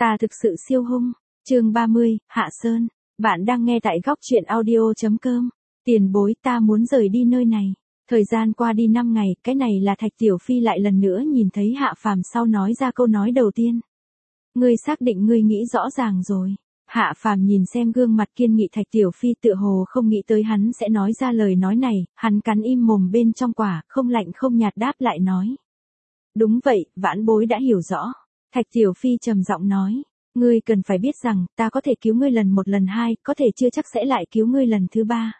Ta thực sự siêu hung. Chương 30, Hạ Sơn. Bạn đang nghe tại góc truyện audio.com. Tiền bối, ta muốn rời đi nơi này. Thời gian qua đi 5 ngày, cái này là Thạch Tiểu Phi lại lần nữa nhìn thấy Hạ Phàm sau nói ra câu nói đầu tiên. Ngươi xác định ngươi nghĩ rõ ràng rồi. Hạ Phàm nhìn xem gương mặt kiên nghị Thạch Tiểu Phi tựa hồ không nghĩ tới hắn sẽ nói ra lời nói này, hắn cắn im mồm bên trong quả, không lạnh không nhạt đáp lại nói. Đúng vậy, vãn bối đã hiểu rõ. Thạch Tiểu Phi trầm giọng nói. Ngươi cần phải biết rằng, ta có thể cứu ngươi lần một lần hai, có thể chưa chắc sẽ lại cứu ngươi lần thứ ba.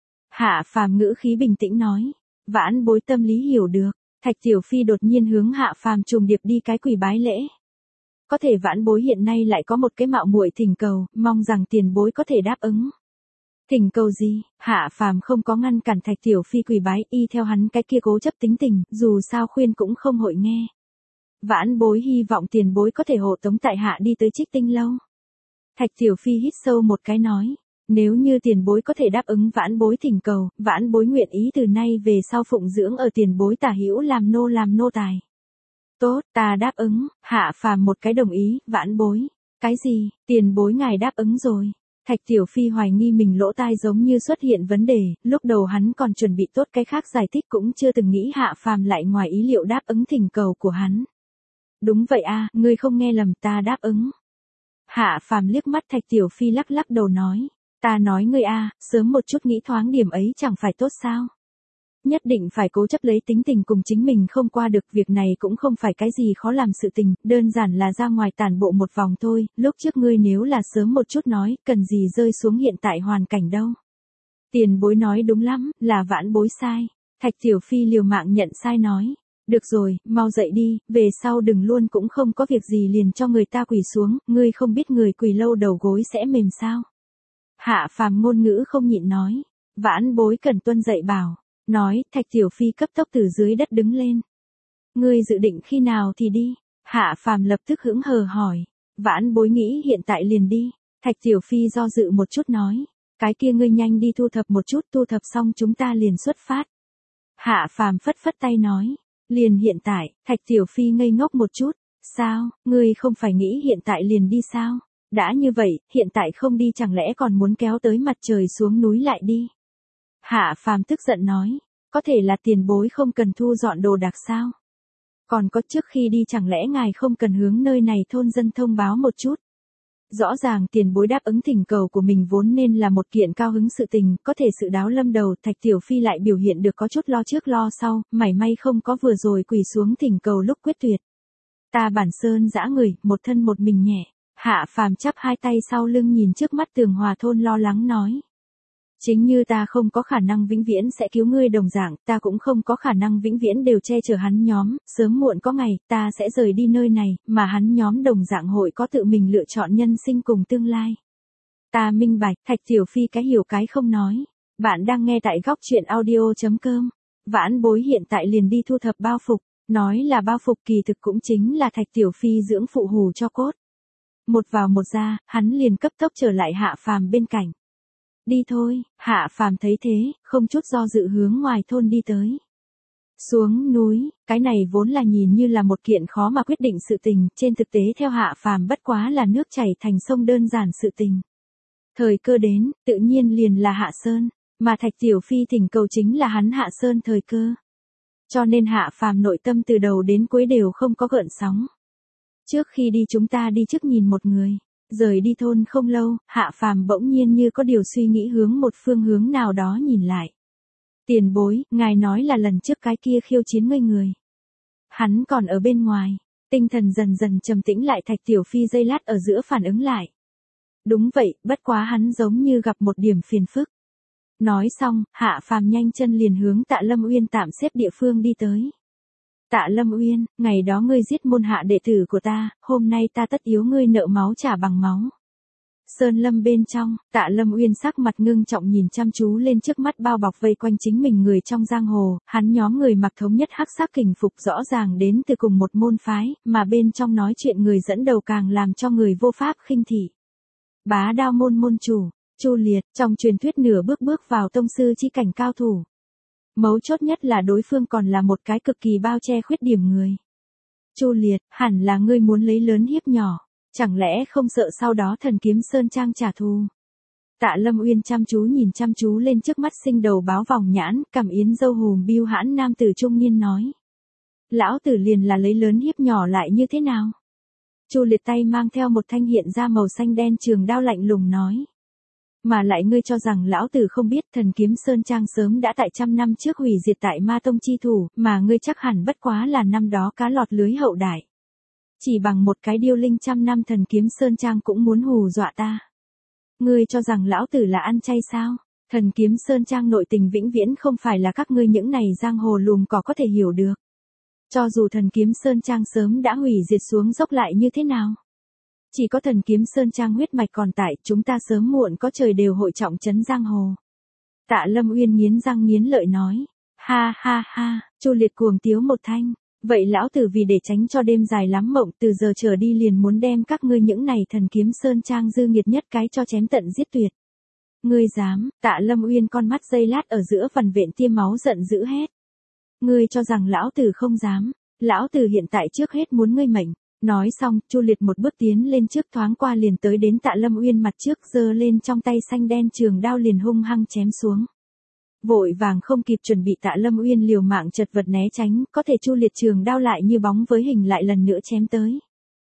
Hạ Phàm ngữ khí bình tĩnh nói. Vãn bối tâm lý hiểu được. Thạch Tiểu Phi đột nhiên hướng Hạ Phàm trùng điệp đi cái quỳ bái lễ. Có thể vãn bối hiện nay lại có một cái mạo muội thỉnh cầu, mong rằng tiền bối có thể đáp ứng. Thỉnh cầu gì? Hạ Phàm không có ngăn cản Thạch Tiểu Phi quỳ bái, y theo hắn cái kia cố chấp tính tình, dù sao khuyên cũng không hội nghe. Vãn bối hy vọng tiền bối có thể hộ tống tại hạ đi tới Trích Tinh lâu. Thạch Tiểu Phi hít sâu một cái nói. Nếu như tiền bối có thể đáp ứng vãn bối thỉnh cầu, vãn bối nguyện ý từ nay về sau phụng dưỡng ở tiền bối tả hữu làm nô tài. Tốt, ta đáp ứng. Hạ Phàm một cái đồng ý. Vãn bối. Cái gì? Tiền bối ngài đáp ứng rồi. Thạch Tiểu Phi hoài nghi mình lỗ tai giống như xuất hiện vấn đề, lúc đầu hắn còn chuẩn bị tốt cái khác giải thích cũng chưa từng nghĩ Hạ Phàm lại ngoài ý liệu đáp ứng thỉnh cầu của hắn. Đúng vậy a, ngươi không nghe lầm, ta đáp ứng. Hạ Phàm liếc mắt Thạch Tiểu Phi lắc lắc đầu nói. Ta nói ngươi a, sớm một chút nghĩ thoáng điểm ấy chẳng phải tốt sao? Nhất định phải cố chấp lấy tính tình cùng chính mình không qua được, việc này cũng không phải cái gì khó làm sự tình, đơn giản là ra ngoài tản bộ một vòng thôi, lúc trước ngươi nếu là sớm một chút nói, cần gì rơi xuống hiện tại hoàn cảnh đâu. Tiền bối nói đúng lắm, là vãn bối sai. Thạch Tiểu Phi liều mạng nhận sai nói. Được rồi, mau dậy đi, về sau đừng luôn cũng không có việc gì liền cho người ta quỳ xuống, ngươi không biết người quỳ lâu đầu gối sẽ mềm sao. Hạ Phàm ngôn ngữ không nhịn nói. Vãn bối cần tuân dạy bảo. Nói, Thạch Tiểu Phi cấp tốc từ dưới đất đứng lên. Ngươi dự định khi nào thì đi? Hạ Phàm lập tức hững hờ hỏi. Vãn bối nghĩ hiện tại liền đi. Thạch Tiểu Phi do dự một chút nói. Cái kia ngươi nhanh đi thu thập một chút, thu thập xong chúng ta liền xuất phát. Hạ Phàm phất phất tay nói. Liền hiện tại. Thạch Tiểu Phi ngây ngốc một chút. Sao, ngươi không phải nghĩ hiện tại liền đi sao? Đã như vậy, hiện tại không đi chẳng lẽ còn muốn kéo tới mặt trời xuống núi lại đi? Hạ Phàm tức giận nói, có thể là tiền bối không cần thu dọn đồ đạc sao? Còn có trước khi đi chẳng lẽ ngài không cần hướng nơi này thôn dân thông báo một chút? Rõ ràng tiền bối đáp ứng thỉnh cầu của mình vốn nên là một kiện cao hứng sự tình, có thể sự đáo lâm đầu, Thạch Tiểu Phi lại biểu hiện được có chút lo trước lo sau, mảy may không có vừa rồi quỳ xuống thỉnh cầu lúc quyết tuyệt. Ta bản sơn dã người, một thân một mình nhẹ. Hạ Phàm chắp hai tay sau lưng nhìn trước mắt Tường Hòa thôn lo lắng nói. Chính như ta không có khả năng vĩnh viễn sẽ cứu ngươi đồng dạng, ta cũng không có khả năng vĩnh viễn đều che chở hắn nhóm, sớm muộn có ngày, ta sẽ rời đi nơi này, mà hắn nhóm đồng dạng hội có tự mình lựa chọn nhân sinh cùng tương lai. Ta minh bạch, Thạch Tiểu Phi cái hiểu cái không nói. Bạn đang nghe tại góc truyện audio.com. Vãn bối hiện tại liền đi thu thập bao phục, nói là bao phục kỳ thực cũng chính là Thạch Tiểu Phi dưỡng phụ hù cho cốt. Một vào một ra, hắn liền cấp tốc trở lại Hạ Phàm bên cạnh. Đi thôi, Hạ Phàm thấy thế, không chút do dự hướng ngoài thôn đi tới. Xuống núi, cái này vốn là nhìn như là một kiện khó mà quyết định sự tình, trên thực tế theo Hạ Phàm bất quá là nước chảy thành sông đơn giản sự tình. Thời cơ đến, tự nhiên liền là Hạ Sơn, mà Thạch Tiểu Phi thỉnh cầu chính là hắn Hạ Sơn thời cơ. Cho nên Hạ Phàm nội tâm từ đầu đến cuối đều không có gợn sóng. Trước khi đi chúng ta đi trước nhìn một người. Rời đi thôn không lâu, Hạ Phàm bỗng nhiên như có điều suy nghĩ hướng một phương hướng nào đó nhìn lại. Tiền bối, ngài nói là lần trước cái kia khiêu chiến người. Hắn còn ở bên ngoài, tinh thần dần dần trầm tĩnh lại. Thạch Tiểu Phi giây lát ở giữa phản ứng lại. Đúng vậy, bất quá hắn giống như gặp một điểm phiền phức. Nói xong, Hạ Phàm nhanh chân liền hướng Tạ Lâm Uyên tạm xếp địa phương đi tới. Tạ Lâm Uyên, ngày đó ngươi giết môn hạ đệ tử của ta, hôm nay ta tất yếu ngươi nợ máu trả bằng máu. Sơn lâm bên trong, Tạ Lâm Uyên sắc mặt ngưng trọng nhìn chăm chú lên trước mắt bao bọc vây quanh chính mình người trong giang hồ, hắn nhóm người mặc thống nhất hắc sắc kình phục rõ ràng đến từ cùng một môn phái, mà bên trong nói chuyện người dẫn đầu càng làm cho người vô pháp khinh thị. Bá Đao môn môn chủ, Chu Liệt, trong truyền thuyết nửa bước vào tông sư chi cảnh cao thủ. Mấu chốt nhất là đối phương còn là một cái cực kỳ bao che khuyết điểm người. Chu Liệt, hẳn là ngươi muốn lấy lớn hiếp nhỏ. Chẳng lẽ không sợ sau đó thần kiếm Sơn Trang trả thù? Tạ Lâm Uyên nhìn chăm chú lên trước mắt sinh đầu báo vòng nhãn, cằm yến râu hùm biêu hãn nam tử trung niên nói. Lão tử liền là lấy lớn hiếp nhỏ lại như thế nào? Chu Liệt tay mang theo một thanh hiện ra màu xanh đen trường đao lạnh lùng nói. Mà lại ngươi cho rằng lão tử không biết thần kiếm Sơn Trang sớm đã tại 100 năm trước hủy diệt tại Ma Tông chi thủ, mà ngươi chắc hẳn bất quá là năm đó cá lọt lưới hậu đại. Chỉ bằng một cái điêu linh 100 năm thần kiếm Sơn Trang cũng muốn hù dọa ta. Ngươi cho rằng lão tử là ăn chay sao? Thần kiếm Sơn Trang nội tình vĩnh viễn không phải là các ngươi những này giang hồ lùm cỏ có thể hiểu được. Cho dù thần kiếm Sơn Trang sớm đã hủy diệt xuống dốc lại như thế nào? Chỉ có thần kiếm Sơn Trang huyết mạch còn tại, chúng ta sớm muộn có trời đều hội trọng trấn giang hồ. Tạ Lâm Uyên nghiến răng nghiến lợi nói. Ha ha ha, Chu Liệt cuồng tiếu một thanh. Vậy lão tử vì để tránh cho đêm dài lắm mộng từ giờ trở đi liền muốn đem các ngươi những này thần kiếm Sơn Trang dư nghiệt nhất cái cho chém tận giết tuyệt. Ngươi dám? Tạ Lâm Uyên con mắt giây lát ở giữa vằn vện tia máu giận dữ hét. Ngươi cho rằng lão tử không dám? Lão tử hiện tại trước hết muốn ngươi mệnh. Nói xong, Chu Liệt một bước tiến lên trước thoáng qua liền tới đến Tạ Lâm Uyên mặt trước giơ lên trong tay xanh đen trường đao liền hung hăng chém xuống. Vội vàng không kịp chuẩn bị Tạ Lâm Uyên liều mạng chật vật né tránh, có thể Chu Liệt trường đao lại như bóng với hình lại lần nữa chém tới.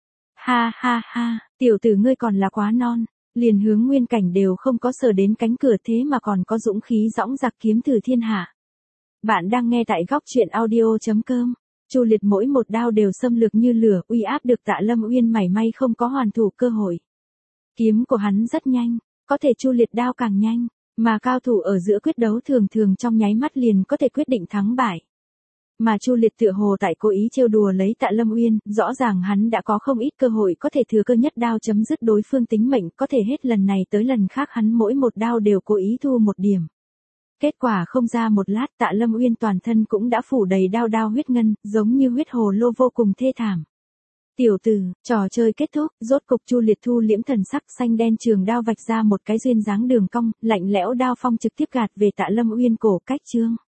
Ha ha ha, tiểu tử ngươi còn là quá non, liền hướng nguyên cảnh đều không có sờ đến cánh cửa thế mà còn có dũng khí dõng dạc kiếm thử thiên hạ. Bạn đang nghe tại góc truyện audio.com. Chu Liệt mỗi một đao đều xâm lược như lửa, uy áp được Tạ Lâm Uyên mảy may không có hoàn thủ cơ hội. Kiếm của hắn rất nhanh, có thể Chu Liệt đao càng nhanh, mà cao thủ ở giữa quyết đấu thường thường trong nháy mắt liền có thể quyết định thắng bại. Mà Chu Liệt tựa hồ tại cố ý trêu đùa lấy Tạ Lâm Uyên, rõ ràng hắn đã có không ít cơ hội có thể thừa cơ nhất đao chấm dứt đối phương tính mệnh, có thể hết lần này tới lần khác hắn mỗi một đao đều cố ý thu một điểm. Kết quả không ra một lát Tạ Lâm Uyên toàn thân cũng đã phủ đầy đao huyết ngân, giống như huyết hồ lô vô cùng thê thảm. Tiểu tử, trò chơi kết thúc, rốt cục Chu Liệt thu liễm thần sắc xanh đen trường đao vạch ra một cái duyên dáng đường cong, lạnh lẽo đao phong trực tiếp gạt về Tạ Lâm Uyên cổ cách chương.